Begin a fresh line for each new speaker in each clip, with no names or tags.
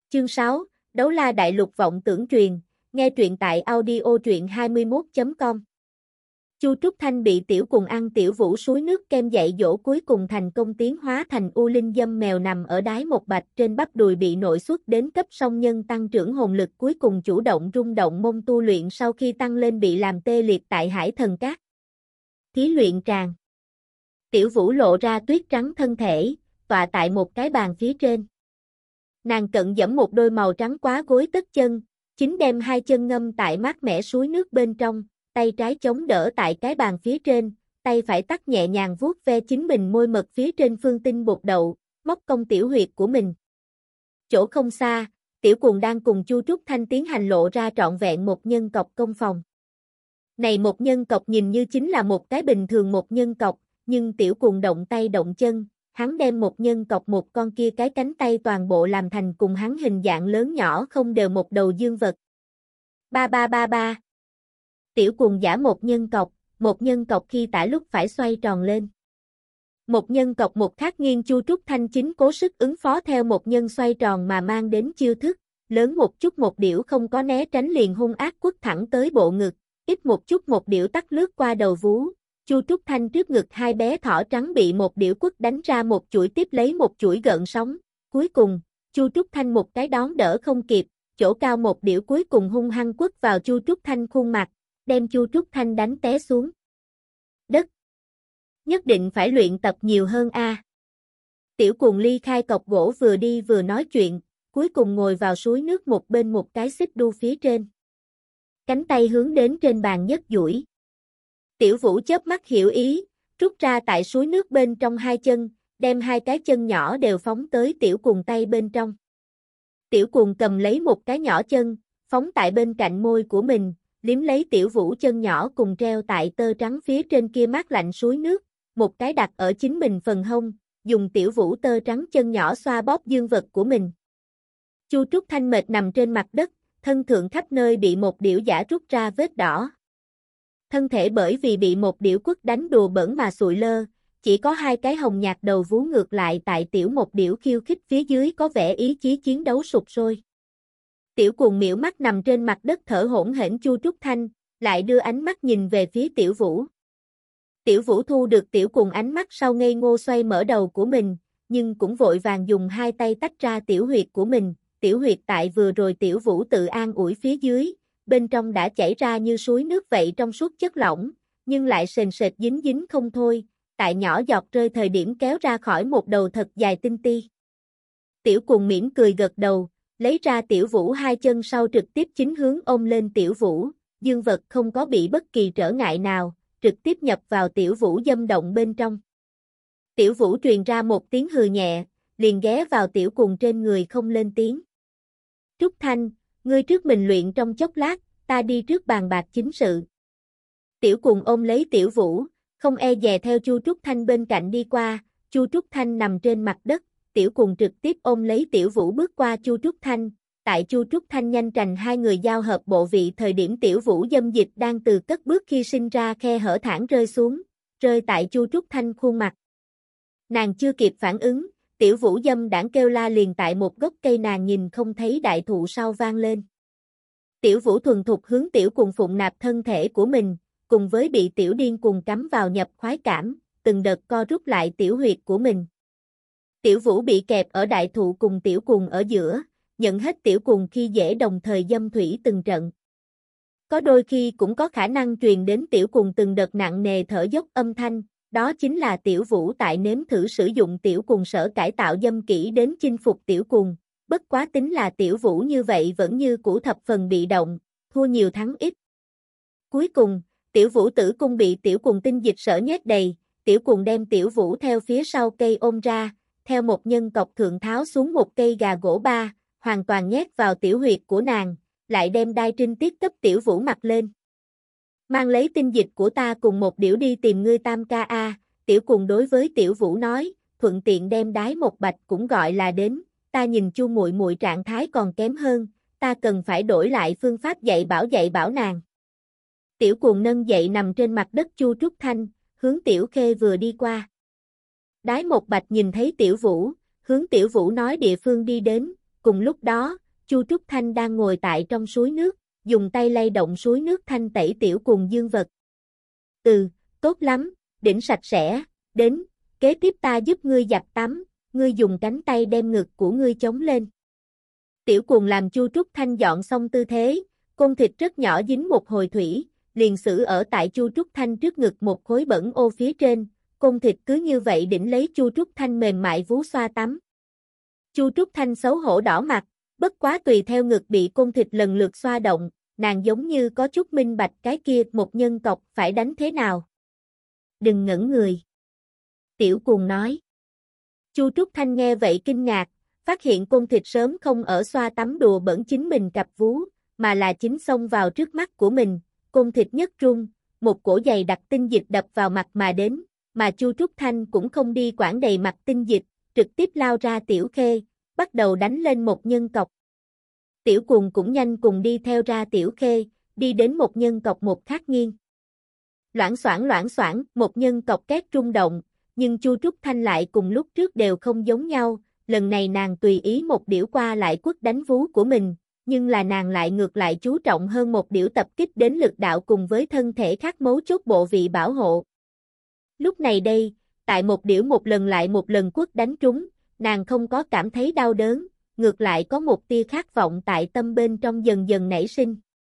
Chương 6, Đấu La Đại Lục vọng tưởng truyền, nghe truyện tại audio truyện21.com. Chu Trúc Thanh bị Tiểu Cùng ăn Tiểu Vũ suối nước kem dạy dỗ cuối cùng thành công tiến hóa thành U Linh dâm mèo nằm ở đáy một bạch trên bắp đùi bị nội xuất đến cấp song nhân tăng trưởng hồn lực cuối cùng chủ động rung động mông tu luyện sau khi tăng lên bị làm tê liệt tại Hải Thần Cát. Thí luyện tràng. Tiểu Vũ lộ ra tuyết trắng thân thể, tọa tại một cái bàn phía trên. Nàng cận dẫm một đôi màu trắng quá gối tất chân, chính đem hai chân ngâm tại mát mẻ suối nước bên trong, tay trái chống đỡ tại cái bàn phía trên, tay phải tắt nhẹ nhàng vuốt ve chính mình môi mật phía trên phương tinh bột đậu, móc công tiểu huyệt của mình. Chỗ không xa, Tiểu Cùng đang cùng Chu Trúc Thanh tiến hành lộ ra trọn vẹn một nhân cọc công phòng. Này một nhân cọc nhìn như chính là một cái bình thường một nhân cọc, nhưng Tiểu Cùng động tay động chân, hắn đem một nhân cọc một con kia cái cánh tay toàn bộ làm thành cùng hắn hình dạng lớn nhỏ không đều một đầu dương vật. Ba ba ba ba. Tiểu Cùng giả một nhân cọc khi tả lúc phải xoay tròn lên. Một nhân cọc một khác nghiêng Chu Trúc Thanh chính cố sức ứng phó theo một nhân xoay tròn mà mang đến chiêu thức, lớn một chút một điểu không có né tránh liền hung ác quất thẳng tới bộ ngực, ít một chút một điểu tắt lướt qua đầu vú. Chu Trúc Thanh trước ngực hai bé thỏ trắng bị một điểu quất đánh ra một chuỗi tiếp lấy một chuỗi gợn sóng, cuối cùng, Chu Trúc Thanh một cái đón đỡ không kịp, chỗ cao một điểu cuối cùng hung hăng quất vào Chu Trúc Thanh khuôn mặt, đem Chu Trúc Thanh đánh té xuống đất. Nhất định phải luyện tập nhiều hơn a. Tiểu Cùng ly khai cọc gỗ vừa đi vừa nói chuyện, cuối cùng ngồi vào suối nước một bên một cái xích đu phía trên. Cánh tay hướng đến trên bàn nhất duỗi. Tiểu Vũ chớp mắt hiểu ý, rút ra tại suối nước bên trong hai chân, đem hai cái chân nhỏ đều phóng tới Tiểu Cùng tay bên trong. Tiểu Cùng cầm lấy một cái nhỏ chân, phóng tại bên cạnh môi của mình, liếm lấy Tiểu Vũ chân nhỏ cùng treo tại tơ trắng phía trên kia mát lạnh suối nước, một cái đặt ở chính mình phần hông, dùng Tiểu Vũ tơ trắng chân nhỏ xoa bóp dương vật của mình. Chu Trúc Thanh mệt nằm trên mặt đất, thân thượng khắp nơi bị một điểu giả rút ra vết đỏ. Thân thể bởi vì bị một điểu quất đánh đùa bỡn mà sụi lơ, chỉ có hai cái hồng nhạt đầu vú ngược lại tại tiểu một điểu khiêu khích phía dưới có vẻ ý chí chiến đấu sụp sôi. Tiểu Cùng miễu mắt nằm trên mặt đất thở hổn hển. Chu Trúc Thanh lại đưa ánh mắt nhìn về phía Tiểu Vũ. Tiểu Vũ thu được Tiểu Cùng ánh mắt sau ngây ngô xoay mở đầu của mình, nhưng cũng vội vàng dùng hai tay tách ra tiểu huyệt của mình, tiểu huyệt tại vừa rồi Tiểu Vũ tự an ủi phía dưới, bên trong đã chảy ra như suối nước vậy trong suốt chất lỏng, nhưng lại sền sệt dính dính không thôi, tại nhỏ giọt rơi thời điểm kéo ra khỏi một đầu thật dài tinh ti. Tiểu Cùng mỉm cười gật đầu, lấy ra Tiểu Vũ hai chân sau trực tiếp chính hướng ôm lên Tiểu Vũ, dương vật không có bị bất kỳ trở ngại nào, trực tiếp nhập vào Tiểu Vũ dâm động bên trong. Tiểu Vũ truyền ra một tiếng hừ nhẹ, liền ghé vào Tiểu Cùng trên người không lên tiếng. Trúc Thanh, ngươi trước mình luyện trong chốc lát, ta đi trước bàn bạc chính sự. Tiểu Cùng ôm lấy Tiểu Vũ, không e dè theo Chu Trúc Thanh bên cạnh đi qua, Chu Trúc Thanh nằm trên mặt đất, Tiểu Cùng trực tiếp ôm lấy Tiểu Vũ bước qua Chu Trúc Thanh, tại Chu Trúc Thanh nhanh trành hai người giao hợp bộ vị thời điểm Tiểu Vũ dâm dịch đang từ cất bước khi sinh ra khe hở thẳng rơi xuống, rơi tại Chu Trúc Thanh khuôn mặt. Nàng chưa kịp phản ứng, Tiểu Vũ dâm đãng kêu la liền tại một gốc cây nàng nhìn không thấy đại thụ sau vang lên. Tiểu Vũ thuần thục hướng Tiểu Cùng phụng nạp thân thể của mình, cùng với bị Tiểu điên cuồng cắm vào nhập khoái cảm, từng đợt co rút lại tiểu huyệt của mình. Tiểu Vũ bị kẹp ở đại thụ cùng Tiểu Cùng ở giữa, nhận hết Tiểu Cùng khi dễ đồng thời dâm thủy từng trận. Có đôi khi cũng có khả năng truyền đến Tiểu Cùng từng đợt nặng nề thở dốc âm thanh, đó chính là Tiểu Vũ tại nếm thử sử dụng Tiểu Cùng sở cải tạo dâm kỹ đến chinh phục Tiểu Cùng, bất quá tính là Tiểu Vũ như vậy vẫn như cũ thập phần bị động, thua nhiều thắng ít. Cuối cùng, Tiểu Vũ tử cung bị Tiểu Cùng tinh dịch sở nhét đầy, Tiểu Cùng đem Tiểu Vũ theo phía sau cây ôm ra, theo một nhân cọc thượng tháo xuống một cây gà gỗ ba, hoàn toàn nhét vào tiểu huyệt của nàng, lại đem đai trinh tiết cấp Tiểu Vũ mặc lên. Mang lấy tinh dịch của ta cùng một điểu đi tìm ngươi tam ca a. Tiểu Cùng đối với Tiểu Vũ nói, thuận tiện đem đái một bạch cũng gọi là đến, ta nhìn Chu muội muội trạng thái còn kém hơn, ta cần phải đổi lại phương pháp dạy bảo nàng. Tiểu Cùng nâng dậy nằm trên mặt đất Chu Trúc Thanh, hướng Tiểu Khê vừa đi qua. Đái một bạch nhìn thấy Tiểu Vũ, hướng Tiểu Vũ nói địa phương đi đến, Cùng lúc đó, Chu Trúc Thanh đang ngồi tại trong suối nước, dùng tay lay động suối nước thanh tẩy tiểu cuồng dương vật. Tốt lắm, đỉnh sạch sẽ, đến, kế tiếp ta giúp ngươi giặt tắm, ngươi dùng cánh tay đem ngực của ngươi chống lên. Tiểu cuồng làm Chu Trúc Thanh dọn xong tư thế, côn thịt rất nhỏ dính một hồi thủy, liền xử ở tại Chu Trúc Thanh trước ngực một khối bẩn ô phía trên, côn thịt cứ như vậy đỉnh lấy Chu Trúc Thanh mềm mại vú xoa tắm. Chu Trúc Thanh xấu hổ đỏ mặt, bất quá tùy theo ngực bị côn thịt lần lượt xoa động, nàng giống như có chút minh bạch cái kia một nhân cọc phải đánh thế nào. Đừng ngẩn người. Tiểu cuồng nói. Chu Trúc Thanh nghe vậy kinh ngạc, phát hiện côn thịt sớm không ở xoa tắm đùa bẩn chính mình cặp vú, mà là chính xông vào trước mắt của mình, côn thịt nhất rung, một cổ dày đặc tinh dịch đập vào mặt mà đến, mà Chu Trúc Thanh cũng không đi quản đầy mặt tinh dịch, trực tiếp lao ra tiểu khê, bắt đầu đánh lên một nhân cọc. Tiểu cuồng cũng nhanh cùng đi theo ra tiểu khê, đi đến một nhân cọc một khác nghiêng. Loảng xoảng, một nhân cọc két rung động, nhưng Chu Trúc Thanh lại cùng lúc trước đều không giống nhau, lần này nàng tùy ý một điểu qua lại quất đánh vú của mình, nhưng là nàng lại ngược lại chú trọng hơn một điểu tập kích đến lực đạo cùng với thân thể khác mấu chốt bộ vị bảo hộ. Lúc này đây, tại một điểu một lần lại một lần quất đánh trúng, nàng không có cảm thấy đau đớn, ngược lại có một tia khát vọng tại tâm bên trong dần dần nảy sinh.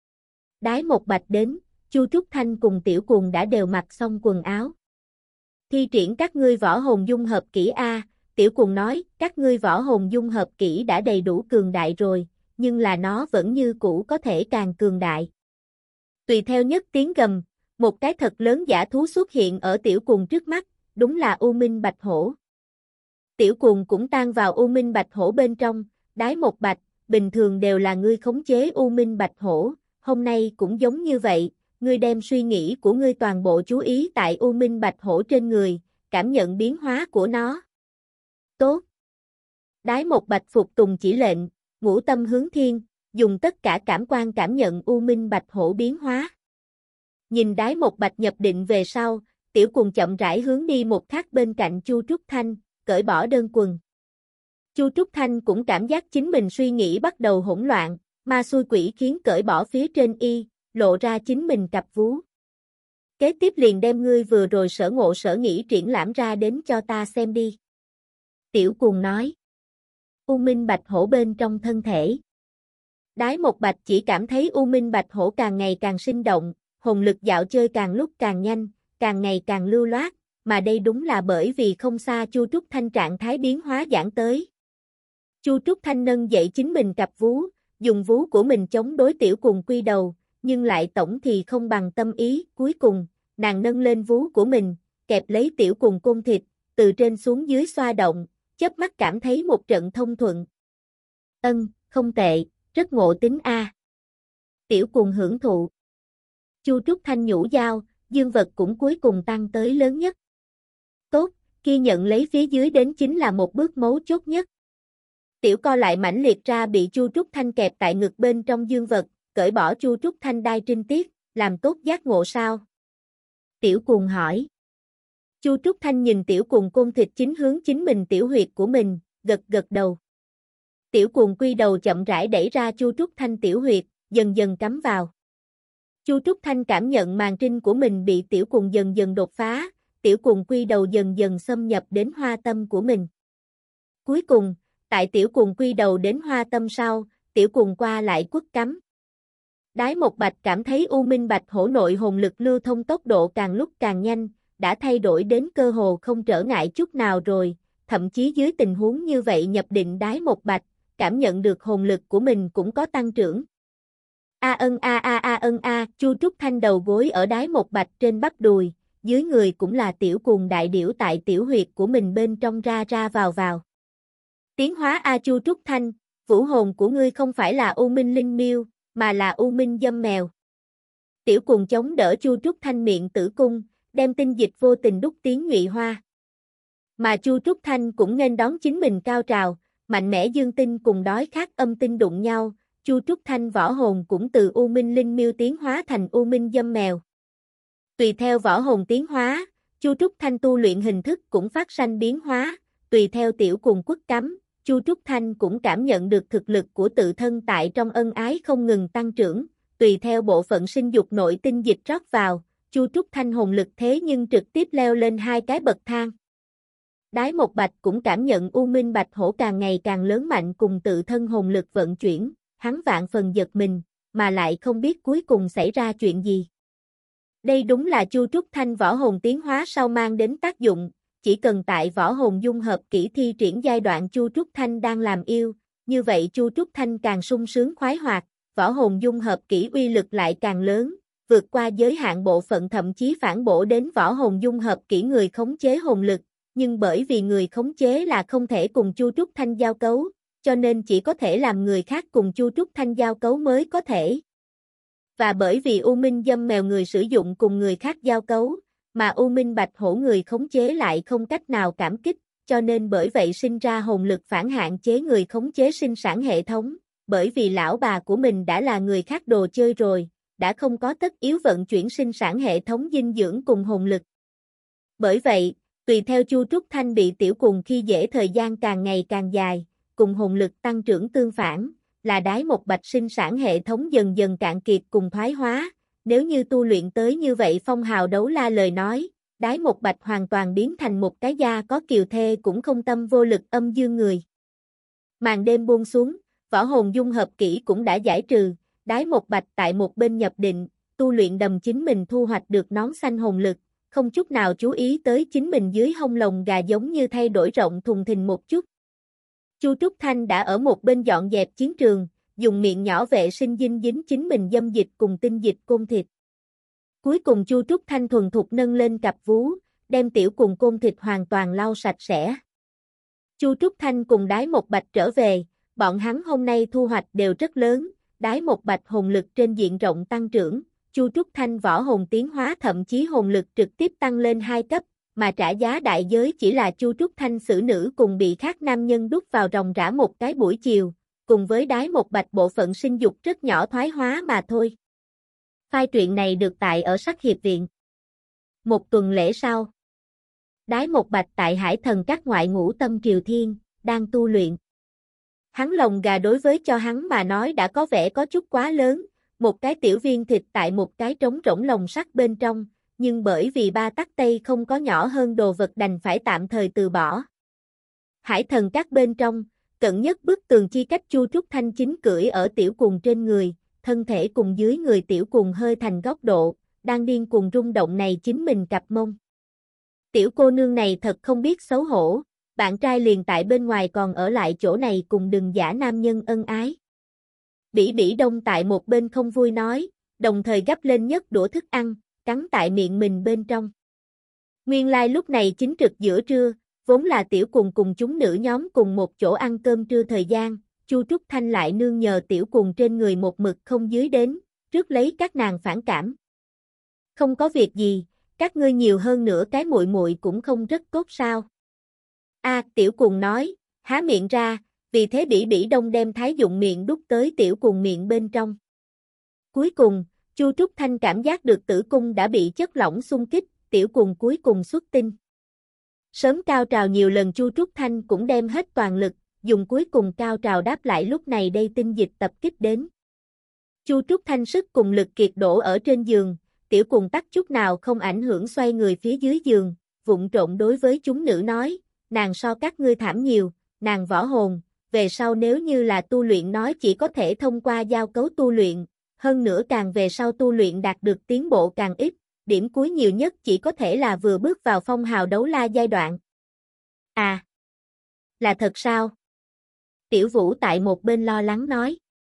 Đái một bạch đến, Chu Trúc Thanh cùng tiểu cuồng đã đều mặc xong quần áo. Thi triển các ngươi võ hồn dung hợp kỹ A, tiểu cuồng nói, các ngươi võ hồn dung hợp kỹ đã đầy đủ cường đại rồi, nhưng là nó vẫn như cũ có thể càng cường đại. Tùy theo nhất tiếng gầm, một cái thật lớn dã thú xuất hiện ở tiểu cuồng trước mắt, đúng là U Minh Bạch Hổ. Tiểu cuồng cũng tan vào U Minh Bạch Hổ bên trong, đái một bạch, bình thường đều là ngươi khống chế U Minh Bạch Hổ, hôm nay cũng giống như vậy, ngươi đem suy nghĩ của ngươi toàn bộ chú ý tại U Minh Bạch Hổ trên người, cảm nhận biến hóa của nó. Tốt. Đái một bạch phục tùng chỉ lệnh, ngũ tâm hướng thiên, dùng tất cả cảm quan cảm nhận U Minh Bạch Hổ biến hóa. Nhìn đái một bạch nhập định về sau, tiểu cuồng chậm rãi hướng đi một khác bên cạnh Chu Trúc Thanh, cởi bỏ đơn quần. Chu Trúc Thanh cũng cảm giác chính mình suy nghĩ bắt đầu hỗn loạn, ma xui quỷ khiến cởi bỏ phía trên y, lộ ra chính mình cặp vú. Kế tiếp liền đem ngươi vừa rồi sở ngộ sở nghĩ triển lãm ra đến cho ta xem đi. Tiểu cuồng nói. U Minh Bạch Hổ bên trong thân thể. Đái một bạch chỉ cảm thấy U Minh Bạch Hổ càng ngày càng sinh động, hồn lực dạo chơi càng lúc càng nhanh, càng ngày càng lưu loát, mà đây đúng là bởi vì không xa Chu Trúc Thanh trạng thái biến hóa giãn tới. Chu Trúc Thanh nâng dậy chính mình cặp vú, dùng vú của mình chống đối tiểu cuồng quy đầu, nhưng lại tổng thì không bằng tâm ý, cuối cùng, nàng nâng lên vú của mình, kẹp lấy tiểu cuồng côn thịt, từ trên xuống dưới xoa động, chớp mắt cảm thấy một trận thông thuận. Không tệ, rất ngộ tính a. Tiểu cuồng hưởng thụ. Chu Trúc Thanh nhũ dao, dương vật cũng cuối cùng tăng tới lớn nhất. Tốt, kia nhận lấy phía dưới đến chính là một bước mấu chốt nhất. Tiểu co lại mãnh liệt ra bị Chu Trúc Thanh kẹp tại ngực bên trong dương vật, cởi bỏ Chu Trúc Thanh đai trinh tiết, làm tốt giác ngộ sao? Tiểu cuồng hỏi. Chu Trúc Thanh nhìn tiểu cuồng côn thịt chính hướng chính mình tiểu huyệt của mình, gật gật đầu. Tiểu cuồng quy đầu chậm rãi đẩy ra Chu Trúc Thanh tiểu huyệt, dần dần cắm vào. Chu Trúc Thanh cảm nhận màng trinh của mình bị tiểu cuồng dần dần đột phá, tiểu cuồng quy đầu dần dần xâm nhập đến hoa tâm của mình. Cuối cùng, tại tiểu cuồng quy đầu đến hoa tâm sau, tiểu cuồng qua lại quất cắm. Đái một bạch cảm thấy U Minh Bạch Hổ nội hồn lực lưu thông tốc độ càng lúc càng nhanh, đã thay đổi đến cơ hồ không trở ngại chút nào rồi, thậm chí dưới tình huống như vậy nhập định đái một bạch, cảm nhận được hồn lực của mình cũng có tăng trưởng. Chu Trúc Thanh đầu gối ở đái một bạch trên bắp đùi, dưới người cũng là tiểu cuồng đại điểu tại tiểu huyệt của mình bên trong ra ra vào. Tiến hóa Chu Trúc Thanh, vũ hồn của ngươi không phải là U Minh Linh Miêu, mà là U Minh Dâm Mèo. Tiểu cuồng chống đỡ Chu Trúc Thanh miệng tử cung, đem tinh dịch vô tình đúc tiến nhụy hoa. Mà Chu Trúc Thanh cũng nên đón chính mình cao trào, mạnh mẽ dương tinh cùng đói khát âm tinh đụng nhau, Chu Trúc Thanh võ hồn cũng từ U Minh Linh Miêu tiến hóa thành U Minh Dâm Mèo. Tùy theo võ hồn tiến hóa, Chu Trúc Thanh tu luyện hình thức cũng phát sanh biến hóa, tùy theo tiểu cuồng quất cắm, Chu Trúc Thanh cũng cảm nhận được thực lực của tự thân tại trong ân ái không ngừng tăng trưởng, tùy theo bộ phận sinh dục nội tinh dịch rót vào, Chu Trúc Thanh hồn lực thế nhưng trực tiếp leo lên 2 cái bậc thang. Đái Một Bạch cũng cảm nhận U Minh Bạch Hổ càng ngày càng lớn mạnh cùng tự thân hồn lực vận chuyển, hắn vạn phần giật mình, mà lại không biết cuối cùng xảy ra chuyện gì. Đây đúng là Chu Trúc Thanh võ hồn tiến hóa sau mang đến tác dụng, chỉ cần tại võ hồn dung hợp kỹ thi triển giai đoạn Chu Trúc Thanh đang làm yêu, như vậy Chu Trúc Thanh càng sung sướng khoái hoạt, võ hồn dung hợp kỹ uy lực lại càng lớn, vượt qua giới hạn bộ phận thậm chí phản bổ đến võ hồn dung hợp kỹ người khống chế hồn lực, nhưng bởi vì người khống chế là không thể cùng Chu Trúc Thanh giao cấu, cho nên chỉ có thể làm người khác cùng Chu Trúc Thanh giao cấu mới có thể. Và bởi vì U Minh dâm mèo người sử dụng cùng người khác giao cấu, mà U Minh Bạch Hổ người khống chế lại không cách nào cảm kích, cho nên bởi vậy sinh ra hồn lực phản hạn chế người khống chế sinh sản hệ thống, bởi vì lão bà của mình đã là người khác đồ chơi rồi, đã không có tất yếu vận chuyển sinh sản hệ thống dinh dưỡng cùng hồn lực. Bởi vậy, tùy theo Chu Trúc Thanh bị tiểu cùng khi dễ thời gian càng ngày càng dài, cùng hồn lực tăng trưởng tương phản, là Đái Một Bạch sinh sản hệ thống dần dần cạn kiệt cùng thoái hóa. Nếu như tu luyện tới như vậy phong hào đấu la lời nói, Đái Một Bạch hoàn toàn biến thành một cái da có kiều thê cũng không tâm vô lực âm dương người. Màn đêm buông xuống, võ hồn dung hợp kỹ cũng đã giải trừ, Đái Một Bạch tại một bên nhập định, tu luyện đầm chính mình thu hoạch được nón xanh hồn lực, không chút nào chú ý tới chính mình dưới hông lồng gà giống như thay đổi rộng thùng thình một chút. Chu Trúc Thanh đã ở một bên dọn dẹp chiến trường, dùng miệng nhỏ vệ sinh dinh dính chính mình dâm dịch cùng tinh dịch côn thịt. Cuối cùng Chu Trúc Thanh thuần thục nâng lên cặp vú, đem tiểu cùng côn thịt hoàn toàn lau sạch sẽ. Chu Trúc Thanh cùng Đái Một Bạch trở về, bọn hắn hôm nay thu hoạch đều rất lớn, Đái Một Bạch hồn lực trên diện rộng tăng trưởng, Chu Trúc Thanh võ hồn tiến hóa thậm chí hồn lực trực tiếp tăng lên 2 cấp, mà trả giá đại giới chỉ là Chu Trúc Thanh xử nữ cùng bị khác nam nhân đút vào ròng rã một cái buổi chiều, cùng với Đái Một Bạch bộ phận sinh dục rất nhỏ thoái hóa mà thôi. File truyện này được tải ở Sắc Hiệp Viện. Một tuần lễ sau, Đái Một Bạch tại Hải Thần Các ngoại ngũ tâm Triều Thiên, đang tu luyện. Hắn lồng gà đối với cho hắn mà nói đã có vẻ có chút quá lớn, một cái tiểu viên thịt tại một cái trống rỗng lồng sắt bên trong, nhưng bởi vì ba tắc tây không có nhỏ hơn đồ vật đành phải tạm thời từ bỏ. Hải Thần Các bên trong, cận nhất bức tường chi cách Chu Trúc Thanh chính cưỡi ở tiểu cuồng trên người, thân thể cùng dưới người tiểu cuồng hơi thành góc độ, đang điên cuồng rung động này chính mình cặp mông. Tiểu cô nương này thật không biết xấu hổ, bạn trai liền tại bên ngoài còn ở lại chỗ này cùng đừng giả nam nhân ân ái. Bỉ Bỉ Đông tại một bên không vui nói, đồng thời gắp lên nhất đũa thức ăn, cắn tại miệng mình bên trong. Nguyên lai lúc này chính trực giữa trưa, vốn là tiểu cùng chúng nữ nhóm cùng một chỗ ăn cơm trưa thời gian, Chu Trúc Thanh lại nương nhờ tiểu cùng trên người một mực không dưới đến, trước lấy các nàng phản cảm. Không có việc gì, các ngươi nhiều hơn nữa cái muội muội cũng không rất tốt sao? Tiểu cùng nói, há miệng ra, vì thế Bỉ Bỉ Đông đem thái dụng miệng đút tới tiểu cùng miệng bên trong. Cuối cùng, Chu Trúc Thanh cảm giác được tử cung đã bị chất lỏng xung kích, tiểu cùng cuối cùng xuất tinh. Sớm cao trào nhiều lần Chu Trúc Thanh cũng đem hết toàn lực, dùng cuối cùng cao trào đáp lại lúc này đây tinh dịch tập kích đến. Chu Trúc Thanh sức cùng lực kiệt đổ ở trên giường, tiểu cùng tắc chút nào không ảnh hưởng xoay người phía dưới giường, vụng trộn đối với chúng nữ nói, nàng so các ngươi thảm nhiều, nàng võ hồn, về sau nếu như là tu luyện nói chỉ có thể thông qua giao cấu tu luyện, hơn nữa càng về sau tu luyện đạt được tiến bộ càng ít, điểm cuối nhiều nhất chỉ có thể là vừa bước vào phong hào đấu la giai đoạn. Là thật sao? Tiểu Vũ tại một bên lo lắng nói.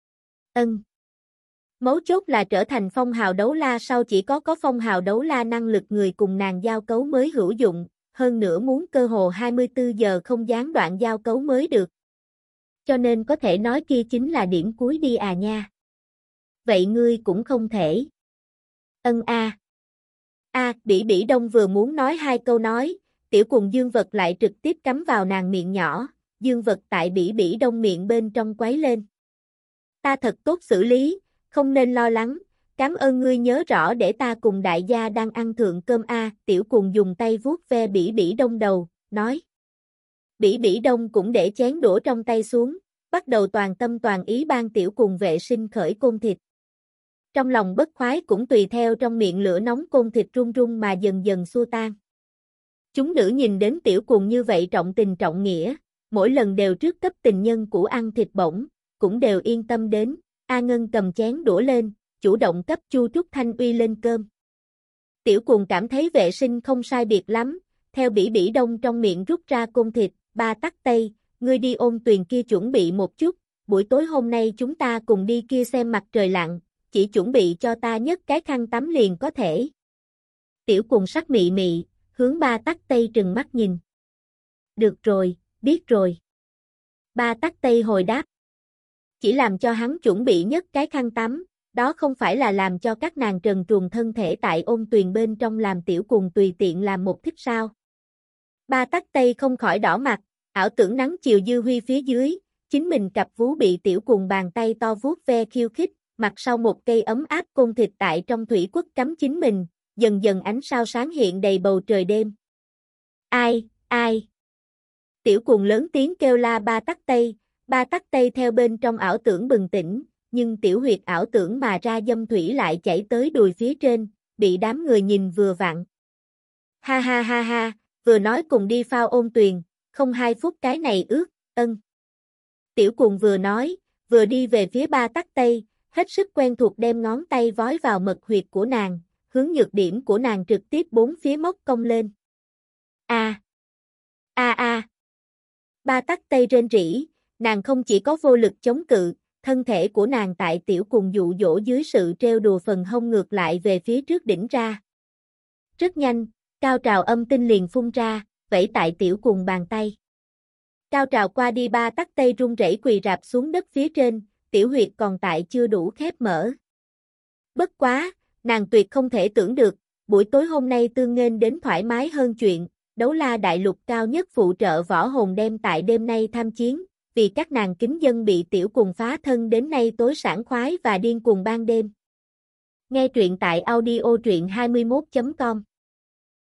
Mấu chốt là trở thành phong hào đấu la sau chỉ có phong hào đấu la năng lực người cùng nàng giao cấu mới hữu dụng, hơn nữa muốn cơ hồ 24 giờ không gián đoạn giao cấu mới được. Cho nên có thể nói kia chính là điểm cuối đi nha. Vậy ngươi cũng không thể. Bỉ Bỉ Đông vừa muốn nói 2 câu nói, tiểu cùng dương vật lại trực tiếp cắm vào nàng miệng nhỏ, dương vật tại Bỉ Bỉ Đông miệng bên trong quấy lên. Ta thật tốt xử lý, không nên lo lắng, cảm ơn ngươi nhớ rõ để ta cùng đại gia đang ăn thượng cơm tiểu cùng dùng tay vuốt ve Bỉ Bỉ Đông đầu, nói. Bỉ Bỉ Đông cũng để chén đũa trong tay xuống, bắt đầu toàn tâm toàn ý ban Tiểu Cùng vệ sinh khởi côn thịt. Trong lòng bất khoái cũng tùy theo trong miệng lửa nóng côn thịt run run mà dần dần xua tan. Chúng nữ nhìn đến Tiểu Cùng như vậy trọng tình trọng nghĩa, mỗi lần đều trước cấp tình nhân của ăn thịt bổng, cũng đều yên tâm đến. A Ngân cầm chén đũa lên, chủ động cấp Chu Trúc Thanh uy lên cơm. Tiểu Cùng cảm thấy vệ sinh không sai biệt lắm, theo Bỉ Bỉ Đông trong miệng rút ra côn thịt, ba tắc Tây, ngươi đi ôn tuyền kia chuẩn bị một chút, buổi tối hôm nay chúng ta cùng đi kia xem mặt trời lặn, chỉ chuẩn bị cho ta nhất cái khăn tắm liền có thể. Tiểu Cùng sắc mị mị, hướng ba tắc Tây trừng mắt nhìn. Được rồi, biết rồi. Ba tắc Tây hồi đáp. Chỉ làm cho hắn chuẩn bị nhất cái khăn tắm, đó không phải là làm cho các nàng trần truồng thân thể tại ôn tuyền bên trong làm Tiểu Cùng tùy tiện làm một thích sao. Ba tắc Tây không khỏi đỏ mặt, ảo tưởng nắng chiều dư huy phía dưới, chính mình cặp vú bị Tiểu Cùng bàn tay to vuốt ve khiêu khích, mặt sau một cây ấm áp côn thịt tại trong thủy quất cắm chính mình, dần dần ánh sao sáng hiện đầy bầu trời đêm. Ai, ai? Tiểu Cùng lớn tiếng kêu la ba tắc Tây theo bên trong ảo tưởng bừng tỉnh, nhưng tiểu huyệt ảo tưởng mà ra dâm thủy lại chảy tới đùi phía trên, bị đám người nhìn vừa vặn. Ha ha ha ha, vừa nói cùng đi phao ôn tuyền, không 2 phút cái này ướt, ân. Tiểu Cùng vừa nói, vừa đi về phía ba tắc Tây, hết sức quen thuộc đem ngón tay vói vào mật huyệt của nàng, hướng nhược điểm của nàng trực tiếp bốn phía móc cong lên. A a a. Ba tắc Tây rên rỉ, nàng không chỉ có vô lực chống cự, thân thể của nàng tại Tiểu Cùng dụ dỗ dưới sự trêu đùa phần hông ngược lại về phía trước đỉnh ra. Rất nhanh, cao trào âm tinh liền phun ra, vẫy tại Tiểu Cùng bàn tay. Cao trào qua đi ba tắc Tây run rẩy quỳ rạp xuống đất phía trên, tiểu huyệt còn tại chưa đủ khép mở. Bất quá, nàng tuyệt không thể tưởng được, buổi tối hôm nay tương nghênh đến thoải mái hơn chuyện, Đấu La đại lục cao nhất phụ trợ võ hồn đem tại đêm nay tham chiến, vì các nàng kính dân bị Tiểu Cùng phá thân đến nay tối sảng khoái và điên cuồng ban đêm. Nghe truyện tại audio truyện 21.com